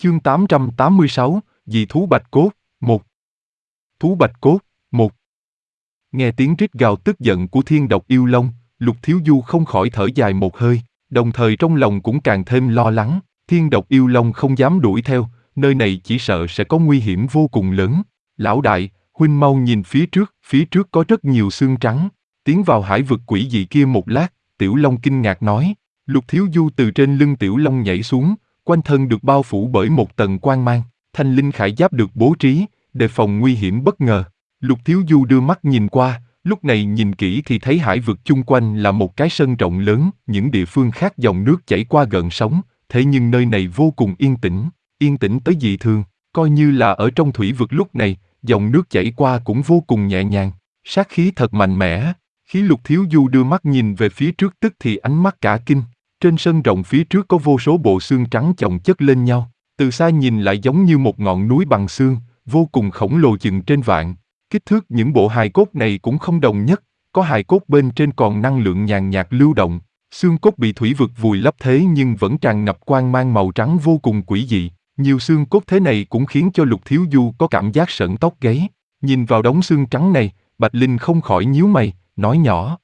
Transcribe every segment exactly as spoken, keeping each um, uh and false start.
Chương tám trăm tám mươi sáu, dị thú bạch cốt, một. Thú bạch cốt, một. Nghe tiếng rít gào tức giận của thiên độc yêu long, Lục Thiếu Du không khỏi thở dài một hơi, đồng thời trong lòng cũng càng thêm lo lắng. Thiên độc yêu long không dám đuổi theo, nơi này chỉ sợ sẽ có nguy hiểm vô cùng lớn. Lão đại, huynh mau nhìn phía trước, phía trước có rất nhiều xương trắng. Tiến vào hải vực quỷ dị kia một lát, Tiểu Long kinh ngạc nói. Lục Thiếu Du từ trên lưng Tiểu Long nhảy xuống, quanh thân được bao phủ bởi một tầng quang mang, thanh linh khải giáp được bố trí, đề phòng nguy hiểm bất ngờ. Lục Thiếu Du đưa mắt nhìn qua, lúc này nhìn kỹ thì thấy hải vực chung quanh là một cái sân rộng lớn, những địa phương khác dòng nước chảy qua gợn sóng, thế nhưng nơi này vô cùng yên tĩnh, yên tĩnh tới dị thường, coi như là ở trong thủy vực lúc này, dòng nước chảy qua cũng vô cùng nhẹ nhàng, sát khí thật mạnh mẽ. Khi Lục Thiếu Du đưa mắt nhìn về phía trước tức thì ánh mắt cả kinh. Trên sân rộng phía trước có vô số bộ xương trắng chồng chất lên nhau, từ xa nhìn lại giống như một ngọn núi bằng xương, vô cùng khổng lồ chừng trên vạn. Kích thước những bộ hài cốt này cũng không đồng nhất, có hài cốt bên trên còn năng lượng nhàn nhạt lưu động, xương cốt bị thủy vực vùi lấp thế nhưng vẫn tràn ngập quang mang màu trắng vô cùng quỷ dị. Nhiều xương cốt thế này cũng khiến cho Lục Thiếu Du có cảm giác sởn tóc gáy. Nhìn vào đống xương trắng này, Bạch Linh không khỏi nhíu mày, nói nhỏ.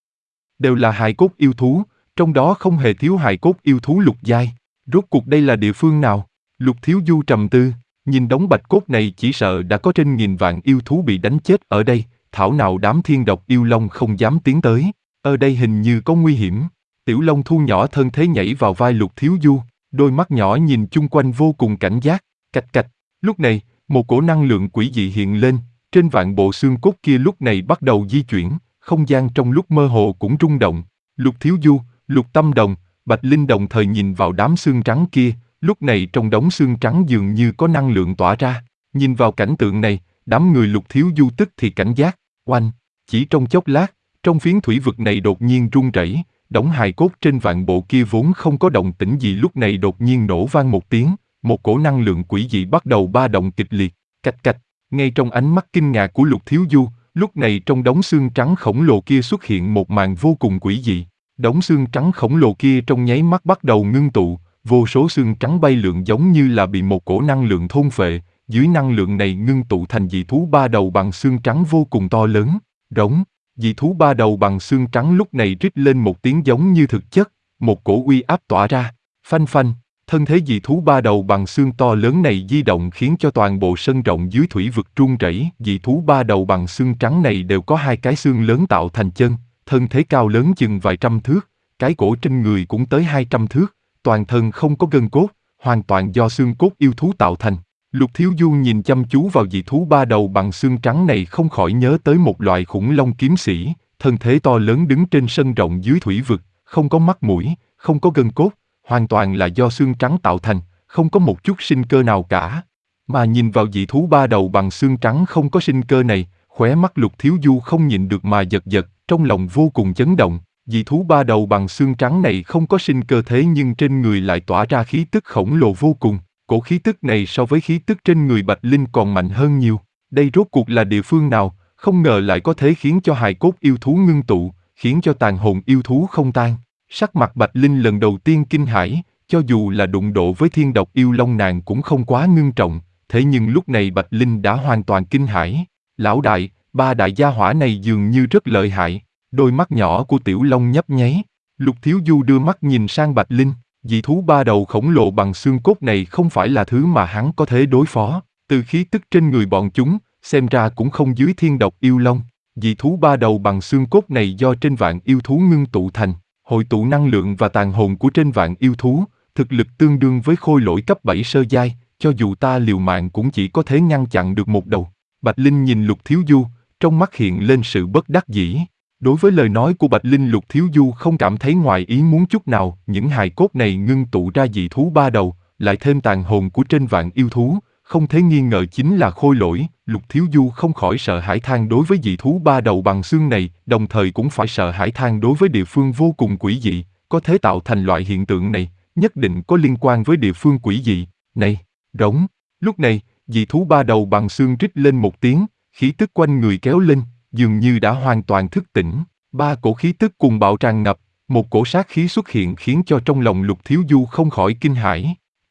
Đều là hài cốt yêu thú, trong đó không hề thiếu hài cốt yêu thú lục giai. Rốt cuộc đây là địa phương nào? Lục Thiếu Du trầm tư, nhìn đống bạch cốt này chỉ sợ đã có trên nghìn vạn yêu thú bị đánh chết ở đây, thảo nào đám thiên độc yêu long không dám tiến tới. Ở đây hình như có nguy hiểm. Tiểu Long thu nhỏ thân thế nhảy vào vai Lục Thiếu Du, đôi mắt nhỏ nhìn chung quanh vô cùng cảnh giác, cạch cạch. Lúc này, một cổ năng lượng quỷ dị hiện lên, trên vạn bộ xương cốt kia lúc này bắt đầu di chuyển, không gian trong lúc mơ hồ cũng rung động. Lục Thiếu Du, Lục Tâm Đồng, Bạch Linh đồng thời nhìn vào đám xương trắng kia, lúc này trong đống xương trắng dường như có năng lượng tỏa ra. Nhìn vào cảnh tượng này, đám người Lục Thiếu Du tức thì cảnh giác, oanh, chỉ trong chốc lát, trong phiến thủy vực này đột nhiên rung rẩy, đống hài cốt trên vạn bộ kia vốn không có động tĩnh gì lúc này đột nhiên nổ vang một tiếng, một cổ năng lượng quỷ dị bắt đầu ba động kịch liệt, cạch cạch, ngay trong ánh mắt kinh ngạc của Lục Thiếu Du, lúc này trong đống xương trắng khổng lồ kia xuất hiện một màn vô cùng quỷ dị. Đống xương trắng khổng lồ kia trong nháy mắt bắt đầu ngưng tụ, vô số xương trắng bay lượn giống như là bị một cổ năng lượng thôn phệ, dưới năng lượng này ngưng tụ thành dị thú ba đầu bằng xương trắng vô cùng to lớn. Rống, dị thú ba đầu bằng xương trắng lúc này rít lên một tiếng giống như thực chất, một cổ uy áp tỏa ra, phanh phanh, thân thế dị thú ba đầu bằng xương to lớn này di động khiến cho toàn bộ sân rộng dưới thủy vực rung rẩy. Dị thú ba đầu bằng xương trắng này đều có hai cái xương lớn tạo thành chân, thân thế cao lớn chừng vài trăm thước, cái cổ trên người cũng tới hai trăm thước, toàn thân không có gân cốt, hoàn toàn do xương cốt yêu thú tạo thành. Lục Thiếu Du nhìn chăm chú vào dị thú ba đầu bằng xương trắng này không khỏi nhớ tới một loại khủng long kiếm sĩ, thân thế to lớn đứng trên sân rộng dưới thủy vực, không có mắt mũi, không có gân cốt, hoàn toàn là do xương trắng tạo thành, không có một chút sinh cơ nào cả. Mà nhìn vào dị thú ba đầu bằng xương trắng không có sinh cơ này, khóe mắt Lục Thiếu Du không nhịn được mà giật giật, trong lòng vô cùng chấn động. Dị thú ba đầu bằng xương trắng này không có sinh cơ thế nhưng trên người lại tỏa ra khí tức khổng lồ vô cùng. Cổ khí tức này so với khí tức trên người Bạch Linh còn mạnh hơn nhiều. Đây rốt cuộc là địa phương nào, không ngờ lại có thể khiến cho hài cốt yêu thú ngưng tụ, khiến cho tàn hồn yêu thú không tan. Sắc mặt Bạch Linh lần đầu tiên kinh hãi, cho dù là đụng độ với thiên độc yêu long nàng cũng không quá ngưng trọng, thế nhưng lúc này Bạch Linh đã hoàn toàn kinh hãi. Lão đại, ba đại gia hỏa này dường như rất lợi hại. Đôi mắt nhỏ của Tiểu Long nhấp nháy. Lục Thiếu Du đưa mắt nhìn sang Bạch Linh, dị thú ba đầu khổng lồ bằng xương cốt này không phải là thứ mà hắn có thể đối phó. Từ khí tức trên người bọn chúng, xem ra cũng không dưới thiên độc yêu long. Dị thú ba đầu bằng xương cốt này do trên vạn yêu thú ngưng tụ thành, hội tụ năng lượng và tàn hồn của trên vạn yêu thú, thực lực tương đương với khôi lỗi cấp bảy sơ giai, cho dù ta liều mạng cũng chỉ có thể ngăn chặn được một đầu. Bạch Linh nhìn Lục Thiếu Du, trong mắt hiện lên sự bất đắc dĩ. Đối với lời nói của Bạch Linh, Lục Thiếu Du không cảm thấy ngoài ý muốn chút nào, những hài cốt này ngưng tụ ra dị thú ba đầu, lại thêm tàn hồn của trên vạn yêu thú, không thể nghi ngờ chính là khôi lỗi. Lục Thiếu Du không khỏi sợ hãi than đối với dị thú ba đầu bằng xương này, đồng thời cũng phải sợ hãi than đối với địa phương vô cùng quỷ dị, có thể tạo thành loại hiện tượng này, nhất định có liên quan với địa phương quỷ dị. Này, rống, lúc này, dị thú ba đầu bằng xương rít lên một tiếng, khí tức quanh người kéo lên, dường như đã hoàn toàn thức tỉnh. Ba cổ khí tức cùng bạo tràn ngập, một cổ sát khí xuất hiện khiến cho trong lòng Lục Thiếu Du không khỏi kinh hãi.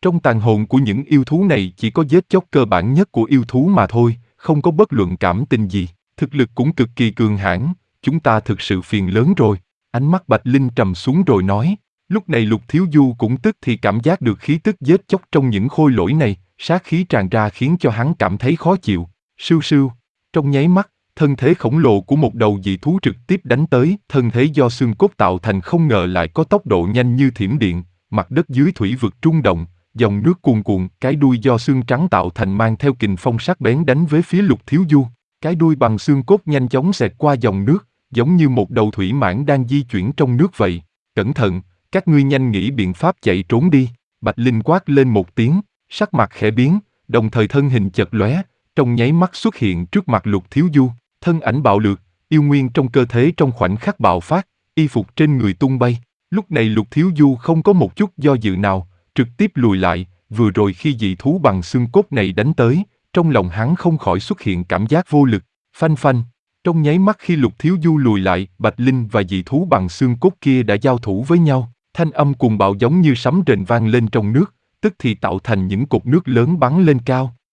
Trong tàn hồn của những yêu thú này chỉ có giết chóc cơ bản nhất của yêu thú mà thôi, không có bất luận cảm tình gì. Thực lực cũng cực kỳ cường hãn, chúng ta thực sự phiền lớn rồi. Ánh mắt Bạch Linh trầm xuống rồi nói. Lúc này Lục Thiếu Du cũng tức thì cảm giác được khí tức giết chóc trong những khôi lỗi này, sát khí tràn ra khiến cho hắn cảm thấy khó chịu. Sưu sưu, trong nháy mắt, thân thế khổng lồ của một đầu dị thú trực tiếp đánh tới, thân thế do xương cốt tạo thành không ngờ lại có tốc độ nhanh như thiểm điện, mặt đất dưới thủy vực rung động, dòng nước cuồn cuộn, cái đuôi do xương trắng tạo thành mang theo kình phong sắc bén đánh về phía Lục Thiếu Du. Cái đuôi bằng xương cốt nhanh chóng xẹt qua dòng nước, giống như một đầu thủy mãng đang di chuyển trong nước vậy. Cẩn thận, các ngươi nhanh nghĩ biện pháp chạy trốn đi. Bạch Linh quát lên một tiếng, sắc mặt khẽ biến, đồng thời thân hình chật lóe, trong nháy mắt xuất hiện trước mặt Lục Thiếu Du, thân ảnh bạo lược, yêu nguyên trong cơ thể trong khoảnh khắc bạo phát, y phục trên người tung bay. Lúc này Lục Thiếu Du không có một chút do dự nào, trực tiếp lùi lại, vừa rồi khi dị thú bằng xương cốt này đánh tới, trong lòng hắn không khỏi xuất hiện cảm giác vô lực, phanh phanh. Trong nháy mắt khi Lục Thiếu Du lùi lại, Bạch Linh và dị thú bằng xương cốt kia đã giao thủ với nhau, thanh âm cuồng bạo giống như sấm rền vang lên trong nước, tức thì tạo thành những cột nước lớn bắn lên cao.